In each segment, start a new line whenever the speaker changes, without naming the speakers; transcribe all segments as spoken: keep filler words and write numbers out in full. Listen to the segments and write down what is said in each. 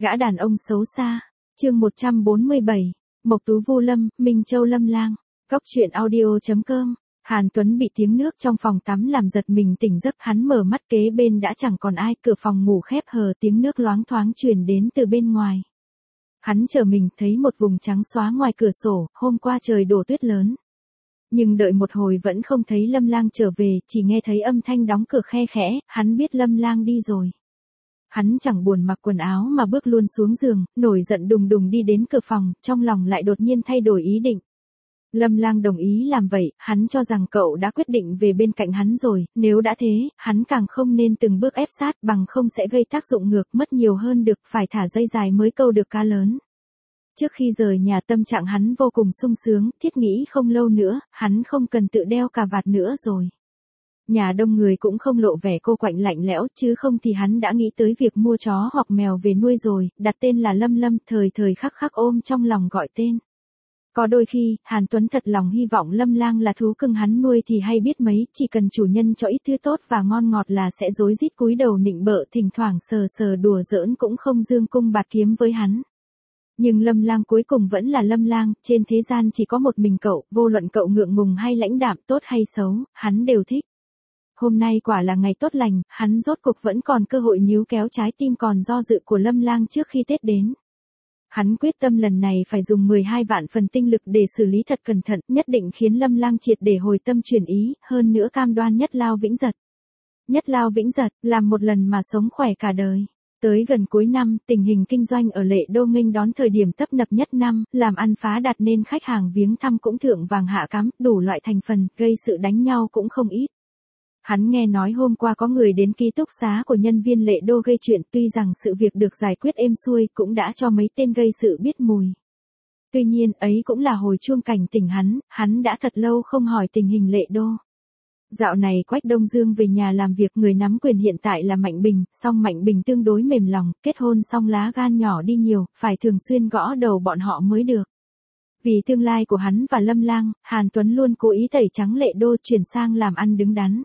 Gã đàn ông xấu xa. Chương một trăm bốn mươi bảy. Mộc Tú Vu Lâm, Minh Châu Lâm Lang. Góc truyện audio chấm com. Hàn Tuấn bị tiếng nước trong phòng tắm làm giật mình tỉnh giấc, hắn mở mắt kế bên đã chẳng còn ai, cửa phòng ngủ khép hờ, tiếng nước loáng thoáng truyền đến từ bên ngoài. Hắn trở mình thấy một vùng trắng xóa ngoài cửa sổ, hôm qua trời đổ tuyết lớn. Nhưng đợi một hồi vẫn không thấy Lâm Lang trở về, chỉ nghe thấy âm thanh đóng cửa khe khẽ, hắn biết Lâm Lang đi rồi. Hắn chẳng buồn mặc quần áo mà bước luôn xuống giường, nổi giận đùng đùng đi đến cửa phòng, trong lòng lại đột nhiên thay đổi ý định. Lâm Lang đồng ý làm vậy, hắn cho rằng cậu đã quyết định về bên cạnh hắn rồi, nếu đã thế, hắn càng không nên từng bước ép sát, bằng không sẽ gây tác dụng ngược, mất nhiều hơn được, phải thả dây dài mới câu được cá lớn. Trước khi rời nhà tâm trạng hắn vô cùng sung sướng, thiết nghĩ không lâu nữa, hắn không cần tự đeo cà vạt nữa rồi. Nhà đông người cũng không lộ vẻ cô quạnh lạnh lẽo, chứ không thì hắn đã nghĩ tới việc mua chó hoặc mèo về nuôi rồi, đặt tên là Lâm Lâm, thời thời khắc khắc ôm trong lòng gọi tên. Có đôi khi, Hàn Tuấn thật lòng hy vọng Lâm Lang là thú cưng hắn nuôi thì hay biết mấy, chỉ cần chủ nhân cho ít thứ tốt và ngon ngọt là sẽ rối rít cúi đầu nịnh bợ, thỉnh thoảng sờ sờ đùa giỡn cũng không dương cung bạt kiếm với hắn. Nhưng Lâm Lang cuối cùng vẫn là Lâm Lang, trên thế gian chỉ có một mình cậu, vô luận cậu ngượng ngùng hay lãnh đạm, tốt hay xấu, hắn đều thích. Hôm nay quả là ngày tốt lành, hắn rốt cuộc vẫn còn cơ hội níu kéo trái tim còn do dự của Lâm Lang trước khi Tết đến. Hắn quyết tâm lần này phải dùng mười hai vạn phần tinh lực để xử lý thật cẩn thận, nhất định khiến Lâm Lang triệt để hồi tâm chuyển ý, hơn nữa cam đoan nhất lao vĩnh giật. Nhất lao vĩnh giật, làm một lần mà sống khỏe cả đời. Tới gần cuối năm, tình hình kinh doanh ở Lệ Đô nghênh đón thời điểm tấp nập nhất năm, làm ăn phá đạt nên khách hàng viếng thăm cũng thượng vàng hạ cám, đủ loại thành phần, gây sự đánh nhau cũng không ít. Hắn nghe nói hôm qua có người đến ký túc xá của nhân viên Lệ Đô gây chuyện, tuy rằng sự việc được giải quyết êm xuôi, cũng đã cho mấy tên gây sự biết mùi. Tuy nhiên, ấy cũng là hồi chuông cảnh tỉnh hắn, hắn đã thật lâu không hỏi tình hình Lệ Đô. Dạo này Quách Đông Dương về nhà làm việc, người nắm quyền hiện tại là Mạnh Bình, song Mạnh Bình tương đối mềm lòng, kết hôn xong lá gan nhỏ đi nhiều, phải thường xuyên gõ đầu bọn họ mới được. Vì tương lai của hắn và Lâm Lang, Hàn Tuấn luôn cố ý tẩy trắng Lệ Đô, chuyển sang làm ăn đứng đắn.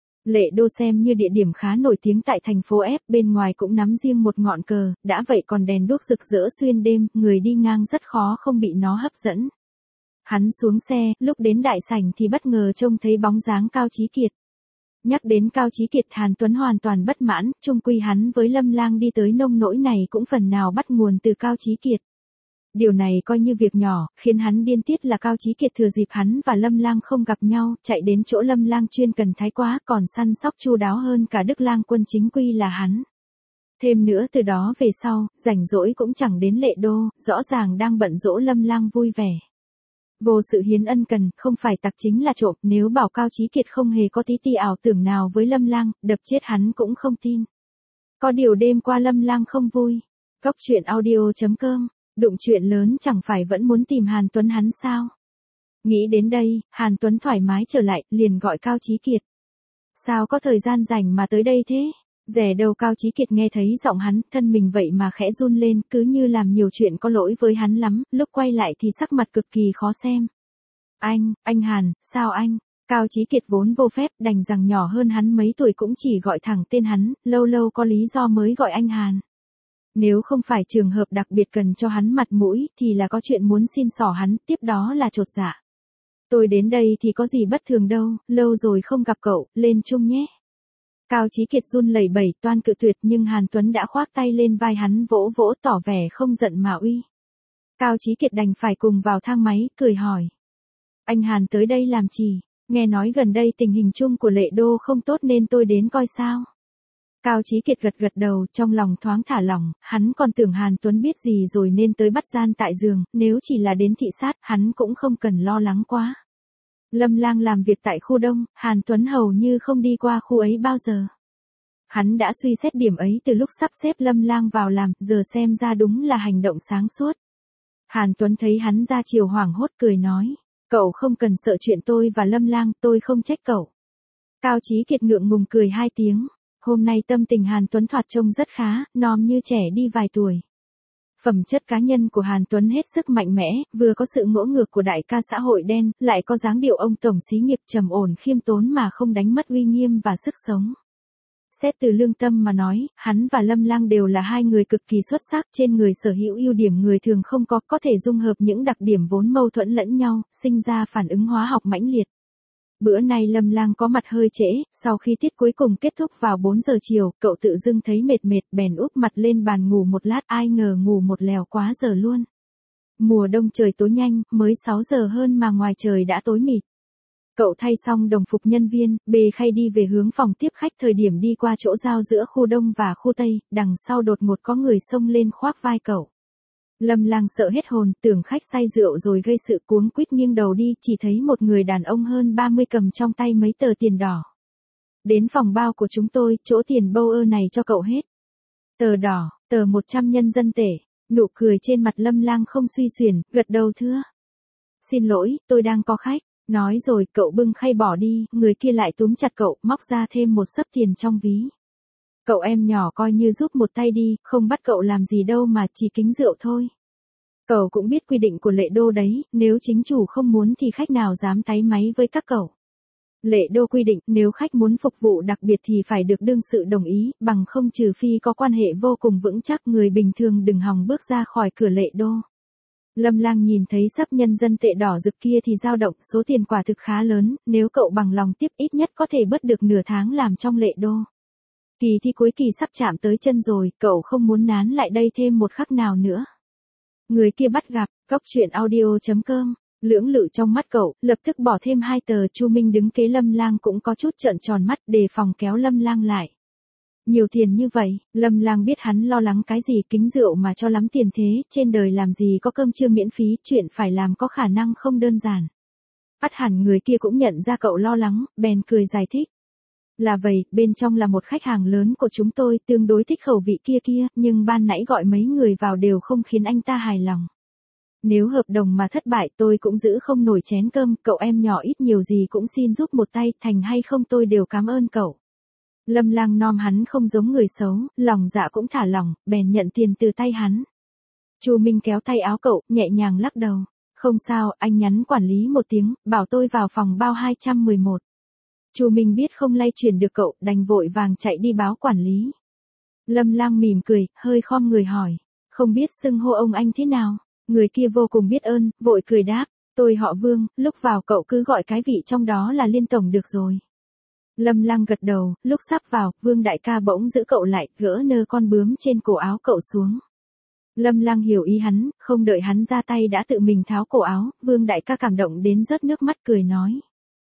Lệ Đô xem như địa điểm khá nổi tiếng tại thành phố F, bên ngoài cũng nắm riêng một ngọn cờ, đã vậy còn đèn đuốc rực rỡ xuyên đêm, người đi ngang rất khó không bị nó hấp dẫn. Hắn xuống xe, lúc đến đại sảnh thì bất ngờ trông thấy bóng dáng Cao Chí Kiệt. Nhắc đến Cao Chí Kiệt, Hàn Tuấn hoàn toàn bất mãn, chung quy hắn với Lâm Lang đi tới nông nỗi này cũng phần nào bắt nguồn từ Cao Chí Kiệt. Điều này coi như việc nhỏ, khiến hắn điên tiết là Cao Chí Kiệt thừa dịp hắn và Lâm Lang không gặp nhau, chạy đến chỗ Lâm Lang chuyên cần thái quá, còn săn sóc chu đáo hơn cả Đức Lang Quân chính quy là hắn. Thêm nữa từ đó về sau, rảnh rỗi cũng chẳng đến Lệ Đô, rõ ràng đang bận dỗ Lâm Lang vui vẻ. Vô sự hiến ân cần, không phải tặc chính là trộm, nếu bảo Cao Chí Kiệt không hề có tí ti ảo tưởng nào với Lâm Lang, đập chết hắn cũng không tin. Có điều đêm qua Lâm Lang không vui. Góc truyện audio chấm com. Đụng chuyện lớn chẳng phải vẫn muốn tìm Hàn Tuấn hắn sao? Nghĩ đến đây, Hàn Tuấn thoải mái trở lại, liền gọi Cao Chí Kiệt. Sao có thời gian rảnh mà tới đây thế? Rẻ đầu Cao Chí Kiệt nghe thấy giọng hắn, thân mình vậy mà khẽ run lên, cứ như làm nhiều chuyện có lỗi với hắn lắm, lúc quay lại thì sắc mặt cực kỳ khó xem. Anh, anh Hàn, sao anh? Cao Chí Kiệt vốn vô phép, đành rằng nhỏ hơn hắn mấy tuổi cũng chỉ gọi thẳng tên hắn, lâu lâu có lý do mới gọi anh Hàn. Nếu không phải trường hợp đặc biệt cần cho hắn mặt mũi, thì là có chuyện muốn xin xỏ hắn, tiếp đó là chột dạ. Tôi đến đây thì có gì bất thường đâu, lâu rồi không gặp cậu, lên chung nhé. Cao Chí Kiệt run lẩy bẩy toan cự tuyệt, nhưng Hàn Tuấn đã khoác tay lên vai hắn vỗ vỗ tỏ vẻ không giận mà uy. Cao Chí Kiệt đành phải cùng vào thang máy, cười hỏi. Anh Hàn tới đây làm gì? Nghe nói gần đây tình hình chung của Lệ Đô không tốt nên tôi đến coi sao. Cao Chí Kiệt gật gật đầu, trong lòng thoáng thả lỏng, hắn còn tưởng Hàn Tuấn biết gì rồi nên tới bắt gian tại giường, nếu chỉ là đến thị sát, hắn cũng không cần lo lắng quá. Lâm Lang làm việc tại khu Đông, Hàn Tuấn hầu như không đi qua khu ấy bao giờ. Hắn đã suy xét điểm ấy từ lúc sắp xếp Lâm Lang vào làm, giờ xem ra đúng là hành động sáng suốt. Hàn Tuấn thấy hắn ra chiều hoảng hốt cười nói, cậu không cần sợ chuyện tôi và Lâm Lang, tôi không trách cậu. Cao Chí Kiệt ngượng ngùng cười hai tiếng. Hôm nay tâm tình Hàn Tuấn thoạt trông rất khá, non như trẻ đi vài tuổi. Phẩm chất cá nhân của Hàn Tuấn hết sức mạnh mẽ, vừa có sự ngỗ ngược của đại ca xã hội đen, lại có dáng điệu ông tổng xí nghiệp trầm ổn khiêm tốn mà không đánh mất uy nghiêm và sức sống. Xét từ lương tâm mà nói, hắn và Lâm Lang đều là hai người cực kỳ xuất sắc, trên người sở hữu ưu điểm người thường không có, có thể dung hợp những đặc điểm vốn mâu thuẫn lẫn nhau, sinh ra phản ứng hóa học mãnh liệt. Bữa nay Lâm Lang có mặt hơi trễ, sau khi tiết cuối cùng kết thúc vào bốn giờ chiều, cậu tự dưng thấy mệt mệt bèn úp mặt lên bàn ngủ một lát, ai ngờ ngủ một lèo quá giờ luôn. Mùa đông trời tối nhanh, mới sáu giờ hơn mà ngoài trời đã tối mịt. Cậu thay xong đồng phục nhân viên, bê khay đi về hướng phòng tiếp khách, thời điểm đi qua chỗ giao giữa khu Đông và khu Tây, đằng sau đột ngột có người xông lên khoác vai cậu. Lâm Lang sợ hết hồn, tưởng khách say rượu rồi gây sự, cuống quýt nghiêng đầu đi, chỉ thấy một người đàn ông hơn ba mươi cầm trong tay mấy tờ tiền đỏ. Đến phòng bao của chúng tôi, chỗ tiền bâu ơ này cho cậu hết. Tờ đỏ, tờ một trăm nhân dân tệ. Nụ cười trên mặt Lâm Lang không suy xuyển, gật đầu thưa. Xin lỗi, tôi đang có khách. Nói rồi cậu bưng khay bỏ đi, người kia lại túm chặt cậu, móc ra thêm một xấp tiền trong ví. Cậu em nhỏ coi như giúp một tay đi, không bắt cậu làm gì đâu mà chỉ kính rượu thôi. Cậu cũng biết quy định của Lệ Đô đấy, nếu chính chủ không muốn thì khách nào dám táy máy với các cậu. Lệ Đô quy định nếu khách muốn phục vụ đặc biệt thì phải được đương sự đồng ý, bằng không trừ phi có quan hệ vô cùng vững chắc, người bình thường đừng hòng bước ra khỏi cửa Lệ Đô. Lâm Lang nhìn thấy xấp nhân dân tệ đỏ rực kia thì dao động, số tiền quả thực khá lớn, nếu cậu bằng lòng tiếp ít nhất có thể bớt được nửa tháng làm trong Lệ Đô. Kỳ thi cuối kỳ sắp chạm tới chân rồi, cậu không muốn nán lại đây thêm một khắc nào nữa. Người kia bắt gặp, cóc truyện audio chấm com, lưỡng lự trong mắt cậu, lập tức bỏ thêm hai tờ. Chu Minh đứng kế Lâm Lang cũng có chút trợn tròn mắt, đề phòng kéo Lâm Lang lại. Nhiều tiền như vậy, Lâm Lang biết hắn lo lắng cái gì, kính rượu mà cho lắm tiền thế, trên đời làm gì có cơm trưa miễn phí, chuyện phải làm có khả năng không đơn giản. Ắt hẳn người kia cũng nhận ra cậu lo lắng, bèn cười giải thích. Là vậy, bên trong là một khách hàng lớn của chúng tôi, tương đối thích khẩu vị kia kia, nhưng ban nãy gọi mấy người vào đều không khiến anh ta hài lòng. Nếu hợp đồng mà thất bại tôi cũng giữ không nổi chén cơm, cậu em nhỏ ít nhiều gì cũng xin giúp một tay, thành hay không tôi đều cảm ơn cậu. Lâm Lang nom hắn không giống người xấu, lòng dạ cũng thả lỏng, bèn nhận tiền từ tay hắn. Chu Minh kéo tay áo cậu, nhẹ nhàng lắc đầu. Không sao, anh nhắn quản lý một tiếng, bảo tôi vào phòng bao hai trăm mười một. Chu Minh biết không lay chuyển được cậu, đành vội vàng chạy đi báo quản lý. Lâm Lang mỉm cười, hơi khom người hỏi. Không biết xưng hô ông anh thế nào? Người kia vô cùng biết ơn, vội cười đáp. Tôi họ Vương, lúc vào cậu cứ gọi cái vị trong đó là Liên Tổng được rồi. Lâm Lang gật đầu, lúc sắp vào, Vương đại ca bỗng giữ cậu lại, gỡ nơ con bướm trên cổ áo cậu xuống. Lâm Lang hiểu ý hắn, không đợi hắn ra tay đã tự mình tháo cổ áo, Vương đại ca cảm động đến rớt nước mắt cười nói.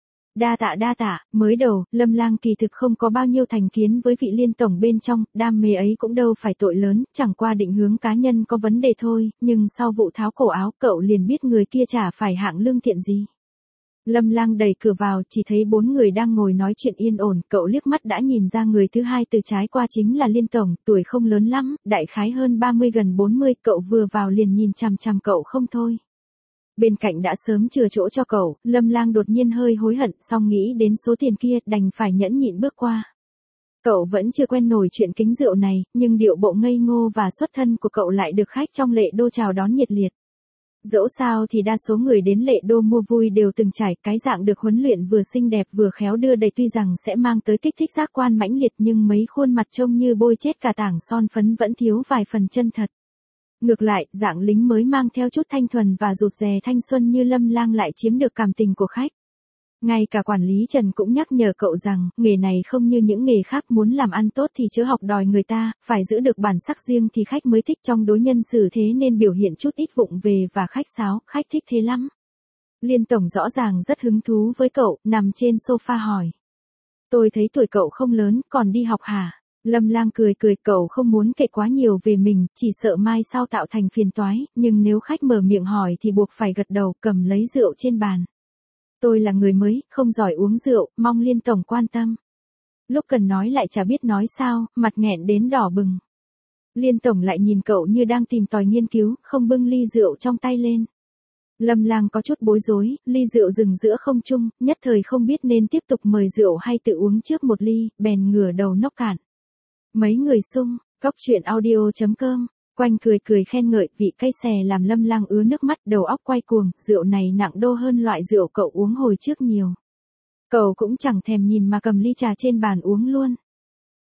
Đa tạ đa tạ, mới đầu, Lâm Lang kỳ thực không có bao nhiêu thành kiến với vị Liên Tổng bên trong, đam mê ấy cũng đâu phải tội lớn, chẳng qua định hướng cá nhân có vấn đề thôi, nhưng sau vụ tháo cổ áo cậu liền biết người kia chả phải hạng lương thiện gì. Lâm Lang đẩy cửa vào, chỉ thấy bốn người đang ngồi nói chuyện yên ổn, cậu liếc mắt đã nhìn ra người thứ hai từ trái qua chính là Liên Tổng, tuổi không lớn lắm, đại khái hơn ba mươi gần bốn mươi, cậu vừa vào liền nhìn chằm chằm cậu không thôi. Bên cạnh đã sớm chừa chỗ cho cậu, Lâm Lang đột nhiên hơi hối hận, xong nghĩ đến số tiền kia, đành phải nhẫn nhịn bước qua. Cậu vẫn chưa quen nổi chuyện kính rượu này, nhưng điệu bộ ngây ngô và xuất thân của cậu lại được khách trong Lệ Đô chào đón nhiệt liệt. Dẫu sao thì đa số người đến Lệ Đô mua vui đều từng trải cái dạng được huấn luyện vừa xinh đẹp vừa khéo đưa đẩy, tuy rằng sẽ mang tới kích thích giác quan mãnh liệt nhưng mấy khuôn mặt trông như bôi chết cả tảng son phấn vẫn thiếu vài phần chân thật. Ngược lại, dạng lính mới mang theo chút thanh thuần và rụt rè thanh xuân như Lâm Lang lại chiếm được cảm tình của khách. Ngay cả quản lý Trần cũng nhắc nhở cậu rằng, nghề này không như những nghề khác, muốn làm ăn tốt thì chớ học đòi người ta, phải giữ được bản sắc riêng thì khách mới thích, trong đối nhân xử thế nên biểu hiện chút ít vụng về và khách sáo, khách thích thế lắm. Liên Tổng rõ ràng rất hứng thú với cậu, nằm trên sofa hỏi. Tôi thấy tuổi cậu không lớn, còn đi học hả? Lâm Lang cười cười, cậu không muốn kể quá nhiều về mình, chỉ sợ mai sau tạo thành phiền toái, nhưng nếu khách mở miệng hỏi thì buộc phải gật đầu, cầm lấy rượu trên bàn. Tôi là người mới, không giỏi uống rượu, mong Liên Tổng quan tâm. Lúc cần nói lại chả biết nói sao, mặt nghẹn đến đỏ bừng. Liên Tổng lại nhìn cậu như đang tìm tòi nghiên cứu, không bưng ly rượu trong tay lên. Lâm Lang có chút bối rối, ly rượu dừng giữa không trung, nhất thời không biết nên tiếp tục mời rượu hay tự uống trước một ly, bèn ngửa đầu nốc cạn. Mấy người sung, cóc truyện audio chấm com, quanh cười cười khen ngợi, vị cay xè làm Lâm Lang ứa nước mắt, đầu óc quay cuồng, rượu này nặng đô hơn loại rượu cậu uống hồi trước nhiều. Cậu cũng chẳng thèm nhìn mà cầm ly trà trên bàn uống luôn.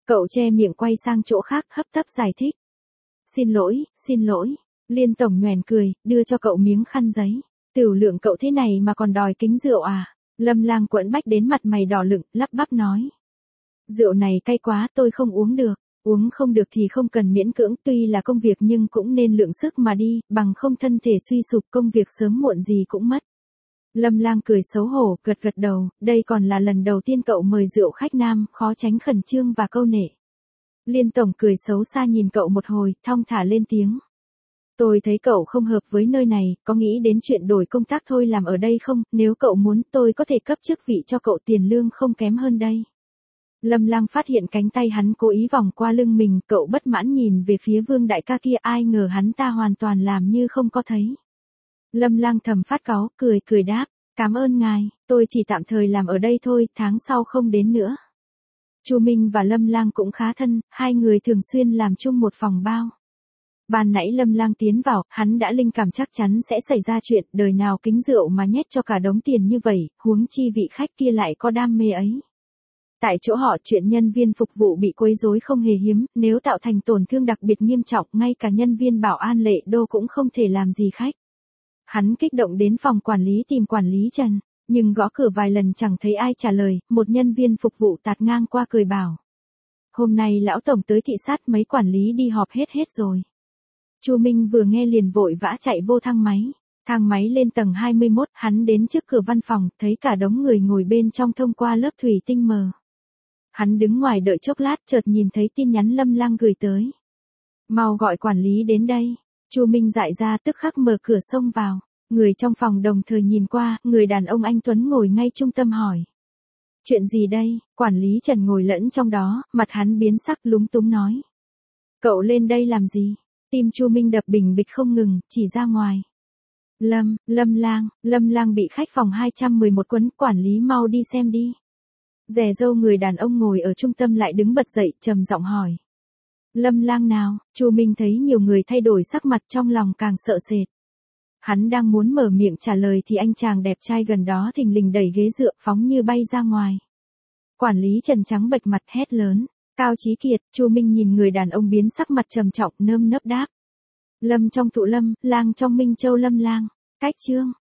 Cậu che miệng quay sang chỗ khác hấp tấp giải thích. Xin lỗi, xin lỗi. Liên tổng nhoẻn cười, đưa cho cậu miếng khăn giấy. Tiểu Lượng cậu thế này mà còn đòi kính rượu à? Lâm Lang quẫn bách đến mặt mày đỏ lựng, lắp bắp nói. Rượu này cay quá, tôi không uống được. Uống không được thì không cần miễn cưỡng, tuy là công việc nhưng cũng nên lượng sức mà đi, bằng không thân thể suy sụp công việc sớm muộn gì cũng mất. Lâm Lang cười xấu hổ, gật gật đầu, đây còn là lần đầu tiên cậu mời rượu khách nam, khó tránh khẩn trương và câu nệ. Liên tổng cười xấu xa nhìn cậu một hồi, thong thả lên tiếng. Tôi thấy cậu không hợp với nơi này, có nghĩ đến chuyện đổi công tác thôi làm ở đây không, nếu cậu muốn tôi có thể cấp chức vị cho cậu tiền lương không kém hơn đây. Lâm Lang phát hiện cánh tay hắn cố ý vòng qua lưng mình, cậu bất mãn nhìn về phía Vương đại ca kia, ai ngờ hắn ta hoàn toàn làm như không có thấy. Lâm Lang thầm phát cáu, cười cười đáp, cảm ơn ngài, tôi chỉ tạm thời làm ở đây thôi, tháng sau không đến nữa. Chu Minh và Lâm Lang cũng khá thân, hai người thường xuyên làm chung một phòng bao. Ban nãy Lâm Lang tiến vào, hắn đã linh cảm chắc chắn sẽ xảy ra chuyện, đời nào kính rượu mà nhét cho cả đống tiền như vậy, huống chi vị khách kia lại có đam mê ấy. Tại chỗ họ chuyện nhân viên phục vụ bị quấy rối không hề hiếm, nếu tạo thành tổn thương đặc biệt nghiêm trọng, ngay cả nhân viên bảo an Lệ Đô cũng không thể làm gì khách. Hắn kích động đến phòng quản lý tìm quản lý Trần, nhưng gõ cửa vài lần chẳng thấy ai trả lời, một nhân viên phục vụ tạt ngang qua cười bảo. Hôm nay lão tổng tới thị sát, mấy quản lý đi họp hết hết rồi. Chu Minh vừa nghe liền vội vã chạy vô thang máy. Thang máy lên tầng hai mươi mốt, hắn đến trước cửa văn phòng, thấy cả đống người ngồi bên trong thông qua lớp thủy tinh mờ. Hắn đứng ngoài đợi chốc lát, chợt nhìn thấy tin nhắn Lâm Lang gửi tới. Mau gọi quản lý đến đây. Chu Minh dại ra tức khắc mở cửa xông vào. Người trong phòng đồng thời nhìn qua, người đàn ông anh Tuấn ngồi ngay trung tâm hỏi. Chuyện gì đây? Quản lý Trần ngồi lẫn trong đó, mặt hắn biến sắc lúng túng nói. Cậu lên đây làm gì? Tim Chu Minh đập bình bịch không ngừng, chỉ ra ngoài. Lâm, Lâm Lang, Lâm Lang bị khách phòng hai trăm mười một quấn, quản lý mau đi xem đi. Rẻ râu người đàn ông ngồi ở trung tâm lại đứng bật dậy, trầm giọng hỏi. Lâm Lang nào? Chu Minh thấy nhiều người thay đổi sắc mặt trong lòng càng sợ sệt. Hắn đang muốn mở miệng trả lời thì anh chàng đẹp trai gần đó thình lình đẩy ghế dựa phóng như bay ra ngoài. Quản lý Trần trắng bệch mặt hét lớn. Cao Chí Kiệt, Chu Minh nhìn người đàn ông biến sắc mặt trầm trọng nơm nớp đáp. Lâm trong Thụ Lâm, Lang trong Minh Châu Lâm Lang. Cách chương.